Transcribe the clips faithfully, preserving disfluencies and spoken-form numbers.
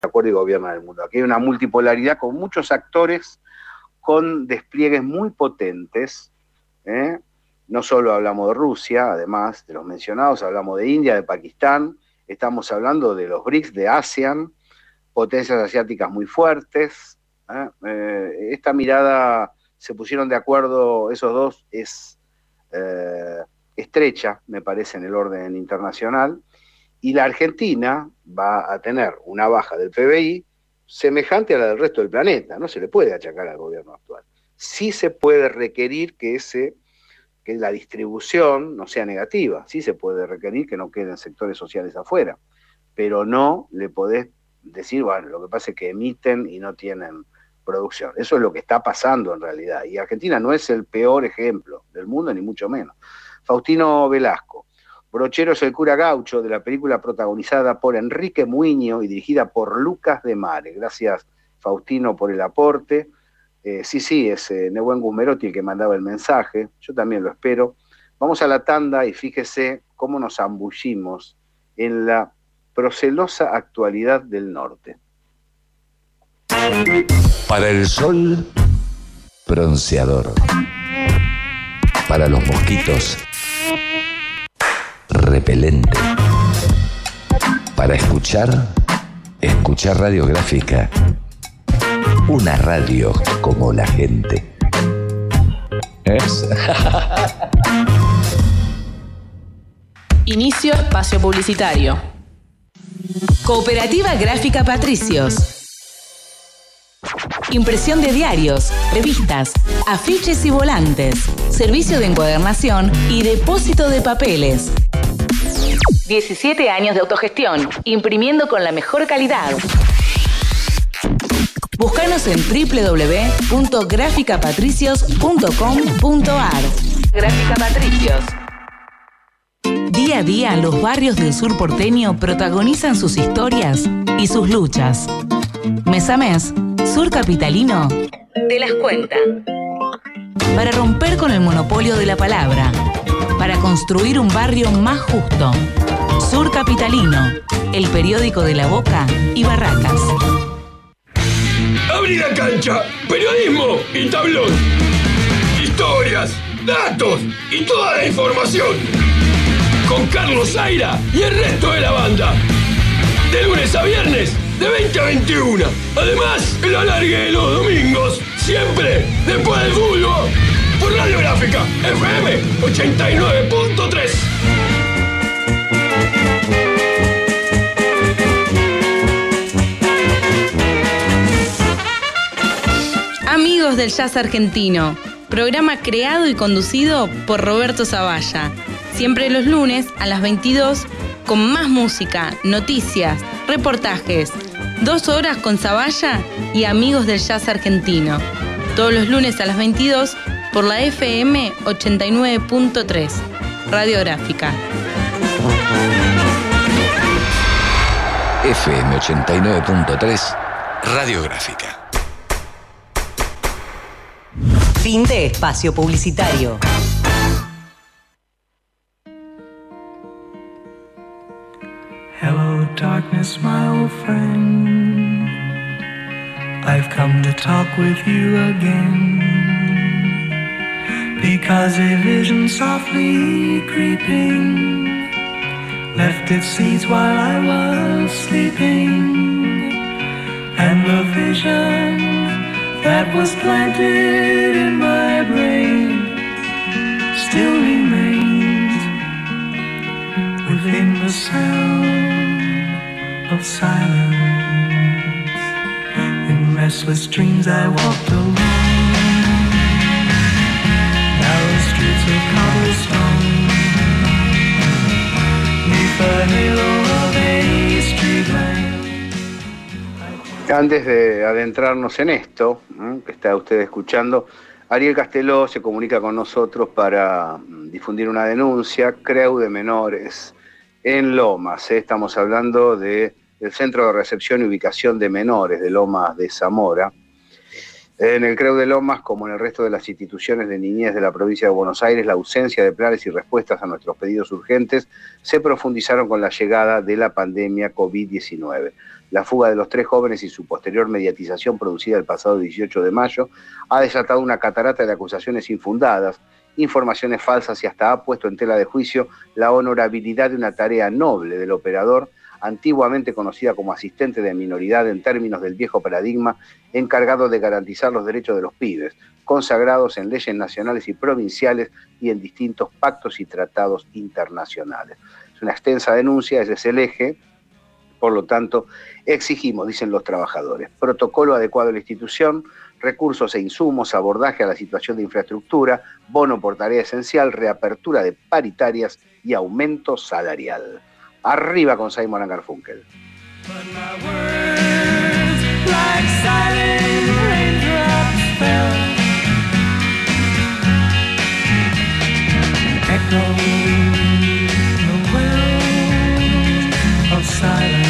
acuerdo y gobiernan el mundo. Aquí hay una multipolaridad con muchos actores con despliegues muy potentes, ¿eh? No solo hablamos de Rusia, además de los mencionados, hablamos de India, de Pakistán, estamos hablando de los BRICS, de ASEAN, potencias asiáticas muy fuertes. ¿eh? Eh, esta mirada, se pusieron de acuerdo, esos dos, es eh, estrecha, me parece, en el orden internacional, y la Argentina va a tener una baja del P B I semejante a la del resto del planeta. No se le puede achacar al gobierno actual. Sí se puede requerir que, ese, que la distribución no sea negativa, sí se puede requerir que no queden sectores sociales afuera, pero no le podés decir, bueno, lo que pasa es que emiten y no tienen producción. Eso es lo que está pasando en realidad, y Argentina no es el peor ejemplo del mundo, ni mucho menos. Faustino Velasco. Brochero es el cura gaucho, de la película protagonizada por Enrique Muiño y dirigida por Lucas de Mare. Gracias, Faustino, por el aporte. Eh, sí, sí, es eh, Nehuen Gusmerotti el que mandaba el mensaje. Yo también lo espero. Vamos a la tanda y fíjese cómo nos zambullimos en la procelosa actualidad del norte. Para el sol, bronceador. Para los mosquitos, repelente. Para escuchar, escuchar radiográfica. Una radio como la gente. ¿Es? Inicio espacio publicitario. Cooperativa Gráfica Patricios. Impresión de diarios, revistas, afiches y volantes. Servicio de encuadernación y depósito de papeles. diecisiete años de autogestión, imprimiendo con la mejor calidad. Búscanos en doble u doble u doble u punto gráfica patricios punto com punto a r. Gráfica Patricios. Día a día, los barrios del sur porteño protagonizan sus historias y sus luchas. Mes a mes, Sur Capitalino te las cuenta. Para romper con el monopolio de la palabra, para construir un barrio más justo. Sur Capitalino, el periódico de La Boca y Barracas. Abrí la cancha, periodismo y tablón. Historias, datos y toda la información. Con Carlos Zaira y el resto de la banda. De lunes a viernes, de veinte a veintiuno. Además, el alargue de los domingos, siempre después del fútbol. Por Radio Gráfica, F M ochenta y nueve punto tres. Amigos del Jazz Argentino, programa creado y conducido por Roberto Zavalla. Siempre los lunes a las veintidós con más música, noticias, reportajes. Dos horas con Zavalla y Amigos del Jazz Argentino. Todos los lunes a las veintidós por la F M ochenta y nueve punto tres. Radiográfica. F M ochenta y nueve punto tres. Radiográfica. Fin de espacio publicitario. Hello, darkness, my old friend. I've come to talk with you again. Because a vision softly creeping left its seeds while I was sleeping. And the vision that was planted in my brain still remains within the sound of silence. In restless dreams I walked alone, narrow streets of cobblestone, neath the halo of a street lamp. Antes de adentrarnos en esto, ¿eh? que está usted escuchando, Ariel Casteló se comunica con nosotros para difundir una denuncia, Creu de menores en Lomas. ¿eh? Estamos hablando del Centro de Recepción y Ubicación de Menores de Lomas de Zamora. En el Creu de Lomas, como en el resto de las instituciones de niñez de la provincia de Buenos Aires, la ausencia de planes y respuestas a nuestros pedidos urgentes se profundizaron con la llegada de la pandemia COVID diecinueve. La fuga de los tres jóvenes y su posterior mediatización producida el pasado dieciocho de mayo ha desatado una catarata de acusaciones infundadas, informaciones falsas y hasta ha puesto en tela de juicio la honorabilidad de una tarea noble del operador, antiguamente conocida como asistente de minoridad en términos del viejo paradigma, encargado de garantizar los derechos de los pibes, consagrados en leyes nacionales y provinciales y en distintos pactos y tratados internacionales. Es una extensa denuncia, ese es el eje. Por lo tanto, exigimos, dicen los trabajadores, protocolo adecuado a la institución, recursos e insumos, abordaje a la situación de infraestructura, bono por tarea esencial, reapertura de paritarias y aumento salarial. Arriba con Simon and Garfunkel. Silence,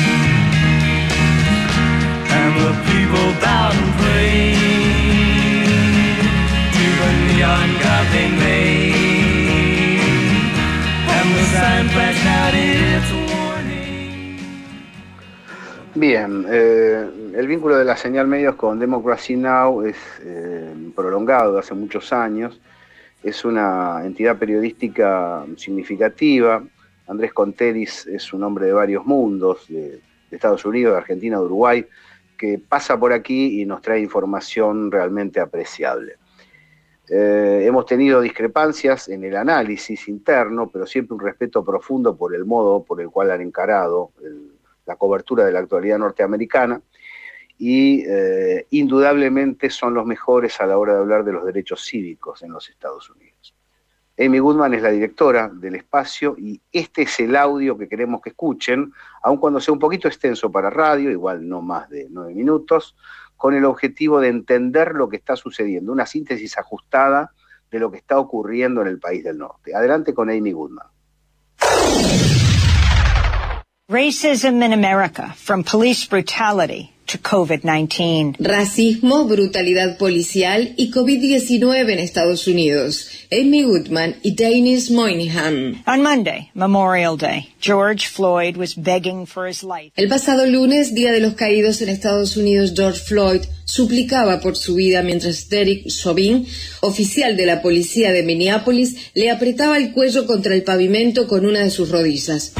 and the people bowed and prayed to the neon god they made, and the sign flashed out its warning. Bien, eh, el vínculo de la señal medios con Democracy Now! Es eh, prolongado de hace muchos años, es una entidad periodística significativa. Andrés Conteris es un hombre de varios mundos, de, de Estados Unidos, de Argentina, de Uruguay, que pasa por aquí y nos trae información realmente apreciable. Eh, hemos tenido discrepancias en el análisis interno, pero siempre un respeto profundo por el modo por el cual han encarado el, la cobertura de la actualidad norteamericana y eh, indudablemente son los mejores a la hora de hablar de los derechos cívicos en los Estados Unidos. Amy Goodman es la directora del espacio y este es el audio que queremos que escuchen, aun cuando sea un poquito extenso para radio, igual no más de nueve minutos, con el objetivo de entender lo que está sucediendo, una síntesis ajustada de lo que está ocurriendo en el país del norte. Adelante con Amy Goodman. Racism in America, from police brutality to COVID nineteen. Racismo, brutalidad policial y COVID diecinueve en Estados Unidos. Amy Goodman y Dennis Moynihan. On Monday, Memorial Day, George Floyd was begging for his life. El pasado lunes, Día de los Caídos en Estados Unidos, George Floyd suplicaba por su vida mientras Derek Chauvin, oficial de la policía de Minneapolis, le apretaba el cuello contra el pavimento con una de sus rodillas.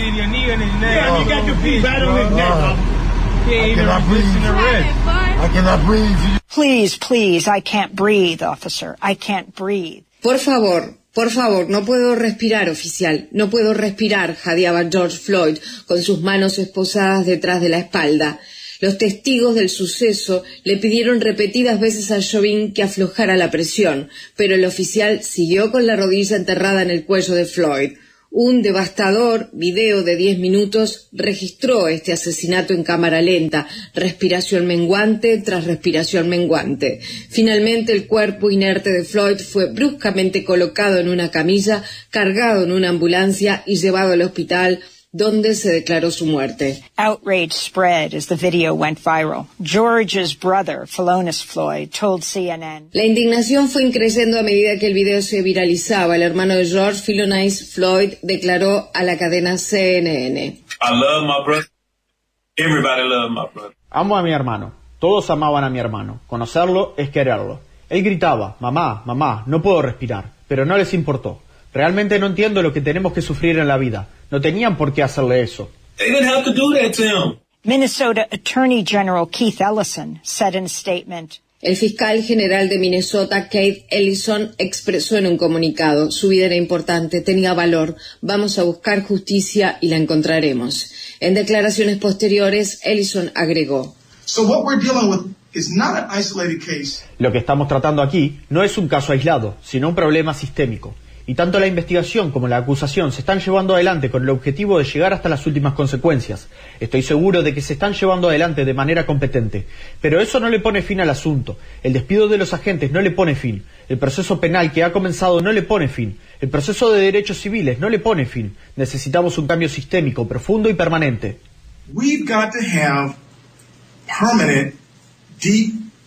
I cannot breathe. I cannot breathe. Please, please, I can't breathe, officer. I can't breathe. Por favor, por favor, no puedo respirar, oficial. No puedo respirar, jadeaba George Floyd con sus manos esposadas detrás de la espalda. Los testigos del suceso le pidieron repetidas veces a Chauvin que aflojara la presión, pero el oficial siguió con la rodilla enterrada en el cuello de Floyd. Un devastador video de diez minutos registró este asesinato en cámara lenta, respiración menguante tras respiración menguante. Finalmente, el cuerpo inerte de Floyd fue bruscamente colocado en una camilla, cargado en una ambulancia y llevado al hospital, donde se declaró su muerte. Outrage spread as the video went viral. George's brother, Philonise Floyd, told C N N. La indignación fue increciendo a medida que el video se viralizaba. El hermano de George, Philonise Floyd, declaró a la cadena C N N. I love my brother. Everybody loves my brother. Amo a mi hermano. Todos amaban a mi hermano. Conocerlo es quererlo. Él gritaba, mamá, mamá, no puedo respirar, pero no les importó. Realmente no entiendo lo que tenemos que sufrir en la vida. No tenían por qué hacerle eso. They didn't have to do that to him. Minnesota Attorney General Keith Ellison said in a statement. El fiscal general de Minnesota, Keith Ellison, expresó en un comunicado: su vida era importante, tenía valor, vamos a buscar justicia y la encontraremos. En declaraciones posteriores, Ellison agregó: So what we're dealing with is not an isolated case. Lo que estamos tratando aquí no es un caso aislado, sino un problema sistémico. Y tanto la investigación como la acusación se están llevando adelante con el objetivo de llegar hasta las últimas consecuencias. Estoy seguro de que se están llevando adelante de manera competente. Pero eso no le pone fin al asunto. El despido de los agentes no le pone fin. El proceso penal que ha comenzado no le pone fin. El proceso de derechos civiles no le pone fin. Necesitamos un cambio sistémico, profundo y permanente. We've got to have permanent, deep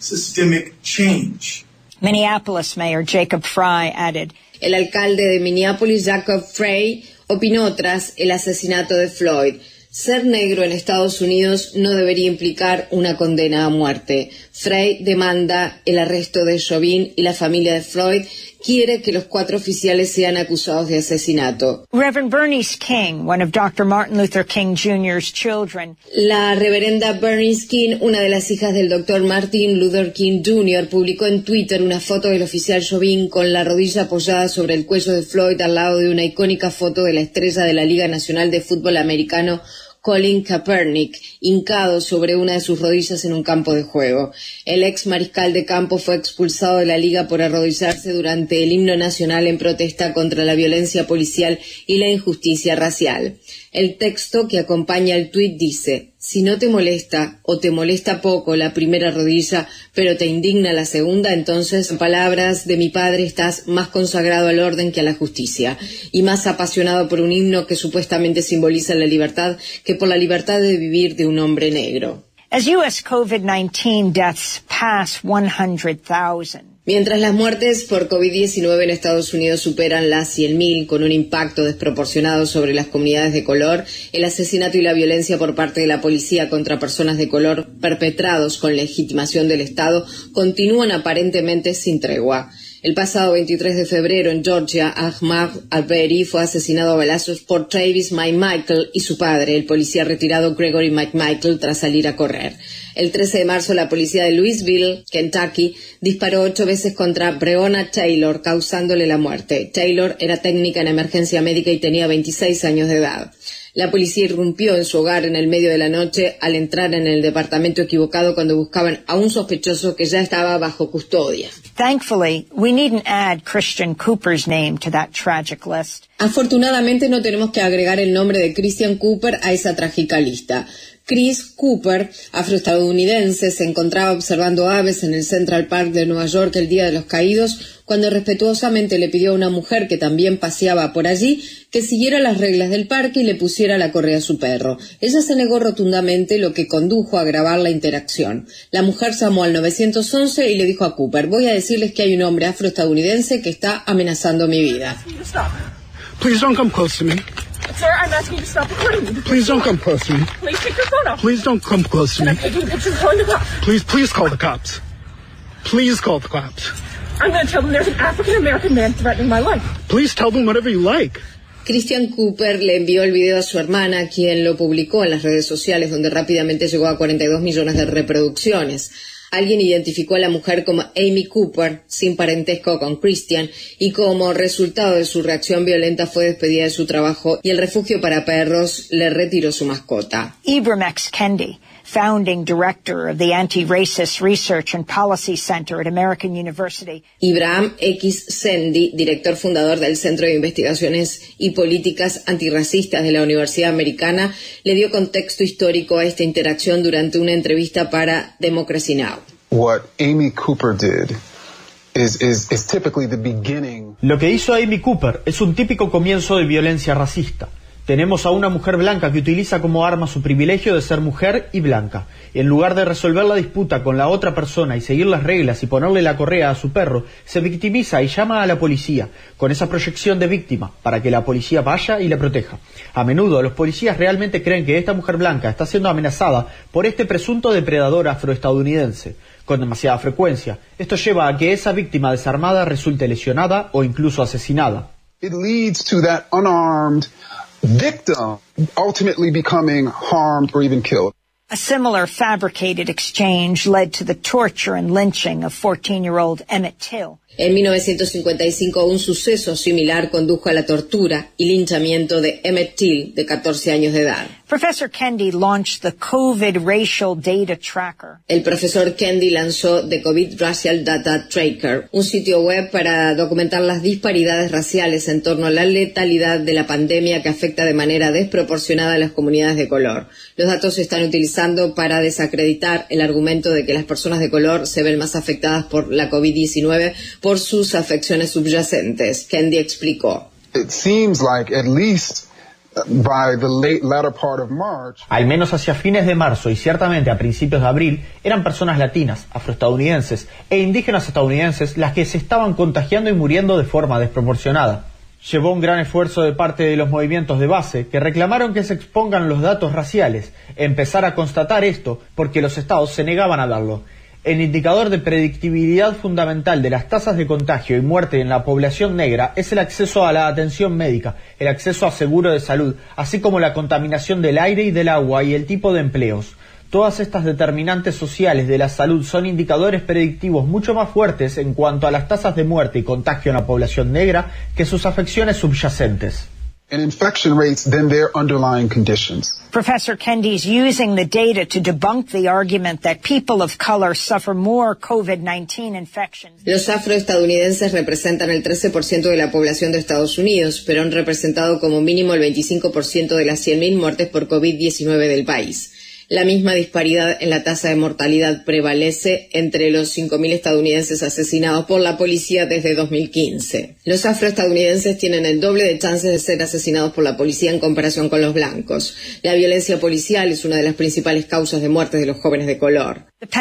systemic change. Minneapolis Mayor Jacob Frey added, El alcalde de Minneapolis, Jacob Frey, opinó tras el asesinato de Floyd: ser negro en Estados Unidos no debería implicar una condena a muerte. Frey demanda el arresto de Chauvin y la familia de Floyd quiere que los cuatro oficiales sean acusados de asesinato. Reverend Bernice King, one of doctor Martin Luther King Junior's children. La reverenda Bernice King, una de las hijas del doctor Martin Luther King junior, publicó en Twitter una foto del oficial Chauvin con la rodilla apoyada sobre el cuello de Floyd al lado de una icónica foto de la estrella de la Liga Nacional de Fútbol Americano, Colin Kaepernick, hincado sobre una de sus rodillas en un campo de juego. El ex mariscal de campo fue expulsado de la liga por arrodillarse durante el himno nacional en protesta contra la violencia policial y la injusticia racial. El texto que acompaña el tuit dice: si no te molesta o te molesta poco la primera rodilla, pero te indigna la segunda, entonces, en palabras de mi padre, estás más consagrado al orden que a la justicia y más apasionado por un himno que supuestamente simboliza la libertad que por la libertad de vivir de un hombre negro. As U S COVID nineteen deaths pass one hundred thousand. Mientras las muertes por COVID diecinueve en Estados Unidos superan las cien mil con un impacto desproporcionado sobre las comunidades de color, el asesinato y la violencia por parte de la policía contra personas de color perpetrados con legitimación del Estado continúan aparentemente sin tregua. El pasado veintitrés de febrero en Georgia, Ahmaud Arbery fue asesinado a balazos por Travis McMichael y su padre, el policía retirado Gregory McMichael, tras salir a correr. El trece de marzo, la policía de Louisville, Kentucky, disparó ocho veces contra Breonna Taylor, causándole la muerte. Taylor era técnica en emergencia médica y tenía veintiséis años de edad. La policía irrumpió en su hogar en el medio de la noche al entrar en el departamento equivocado cuando buscaban a un sospechoso que ya estaba bajo custodia. Thankfully, we needn't add Christian Cooper's name to that tragic list. Afortunadamente no tenemos que agregar el nombre de Christian Cooper a esa trágica lista. Chris Cooper, afroestadounidense, se encontraba observando aves en el Central Park de Nueva York el Día de los Caídos, cuando respetuosamente le pidió a una mujer que también paseaba por allí que siguiera las reglas del parque y le pusiera la correa a su perro. Ella se negó rotundamente, lo que condujo a agravar la interacción. La mujer llamó al nueve once y le dijo a Cooper: voy a decirles que hay un hombre afroestadounidense que está amenazando mi vida. Please don't come close to me. Sir, I'm asking you to stop recording me. Please don't come close to me. Please take your phone off. Please don't come close to me. I'm taking pictures, calling the cops. Please, please call the cops. Please call the cops. I'm going to tell them there's an African-American man threatening my life. Please tell them whatever you like. Christian Cooper le envió el video a su hermana, quien lo publicó en las redes sociales, donde rápidamente llegó a cuarenta y dos millones de reproducciones. Alguien identificó a la mujer como Amy Cooper, sin parentesco con Christian, y como resultado de su reacción violenta fue despedida de su trabajo y el refugio para perros le retiró su mascota. Ibram X. Kendi, founding director of the Anti-Racist Research and Policy Center at American University. Ibram X. Kendi, director fundador del Centro de Investigaciones y Políticas Antirracistas de la Universidad Americana, le dio contexto histórico a esta interacción durante una entrevista para Democracy Now! What Amy Cooper did is, is, is typically the beginning. Lo que hizo Amy Cooper es un típico comienzo de violencia racista. Tenemos a una mujer blanca que utiliza como arma su privilegio de ser mujer y blanca. En lugar de resolver la disputa con la otra persona y seguir las reglas y ponerle la correa a su perro, se victimiza y llama a la policía, con esa proyección de víctima, para que la policía vaya y la proteja. A menudo los policías realmente creen que esta mujer blanca está siendo amenazada por este presunto depredador afroestadounidense. Con demasiada frecuencia, esto lleva a que esa víctima desarmada resulte lesionada o incluso asesinada. It leads to that unarmed victim ultimately becoming harmed or even killed. A similar fabricated exchange led to the torture and lynching of fourteen-year-old Emmett Till. En mil novecientos cincuenta y cinco, un suceso similar condujo a la tortura y linchamiento de Emmett Till, de catorce años de edad. Professor Kendi launched the COVID Racial Data Tracker. El profesor Kendi lanzó The COVID Racial Data Tracker, un sitio web para documentar las disparidades raciales en torno a la letalidad de la pandemia que afecta de manera desproporcionada a las comunidades de color. Los datos se están utilizando para desacreditar el argumento de que las personas de color se ven más afectadas por la COVID diecinueve por sus afecciones subyacentes. Kendi explicó. It seems like at least by the late latter part of March, al menos hacia fines de marzo y ciertamente a principios de abril, eran personas latinas, afroestadounidenses e indígenas estadounidenses las que se estaban contagiando y muriendo de forma desproporcionada. Llevó un gran esfuerzo de parte de los movimientos de base que reclamaron que se expongan los datos raciales, empezar a constatar esto porque los estados se negaban a darlo. El indicador de predictibilidad fundamental de las tasas de contagio y muerte en la población negra es el acceso a la atención médica, el acceso a seguro de salud, así como la contaminación del aire y del agua y el tipo de empleos. Todas estas determinantes sociales de la salud son indicadores predictivos mucho más fuertes en cuanto a las tasas de muerte y contagio en la población negra que sus afecciones subyacentes. and infection rates than their underlying conditions. Professor Kendi's using the data to debunk the argument that people of color suffer more COVID nineteen infections. Los afroestadounidenses representan el trece por ciento de la población de Estados Unidos, pero han representado como mínimo el veinticinco por ciento de las cien mil muertes por COVID diecinueve del país. La misma disparidad en la tasa de mortalidad prevalece entre los cinco mil estadounidenses asesinados por la policía desde dos mil quince. Los afroestadounidenses tienen el doble de chances de ser asesinados por la policía en comparación con los blancos. La violencia policial es una de las principales causas de muertes de los jóvenes de color.